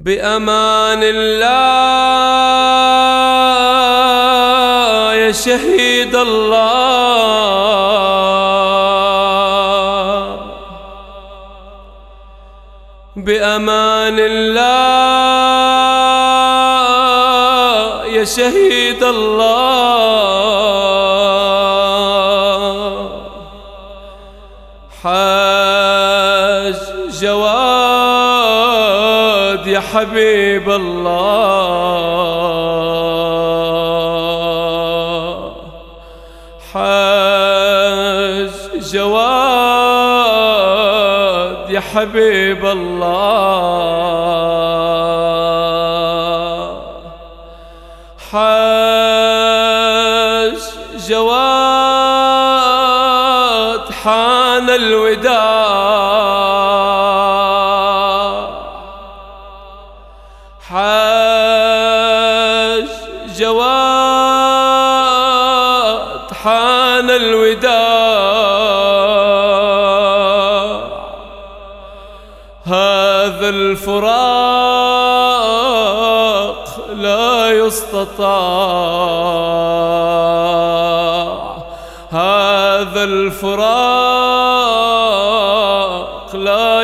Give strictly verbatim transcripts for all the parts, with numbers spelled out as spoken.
بأمان الله يا شهيد الله، بأمان الله يا شهيد الله. حاج جواد يا حبيب الله، حاج جواد يا حبيب الله، حاج جواد حان الوداع، حاج جواد حان الوداع. هذا الفراق لا يستطاع، هذا الفراق لا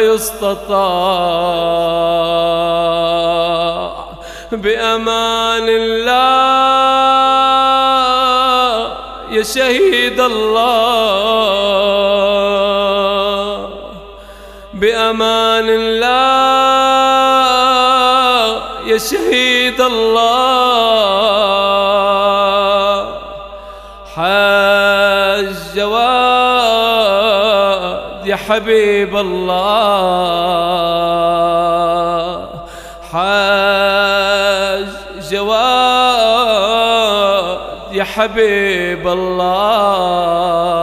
يستطاع. بأمان الله يا شهيد الله، بأمان الله يا شهيد الله. حاج جواد يا حبيب الله، حاج جواد يا حبيب الله.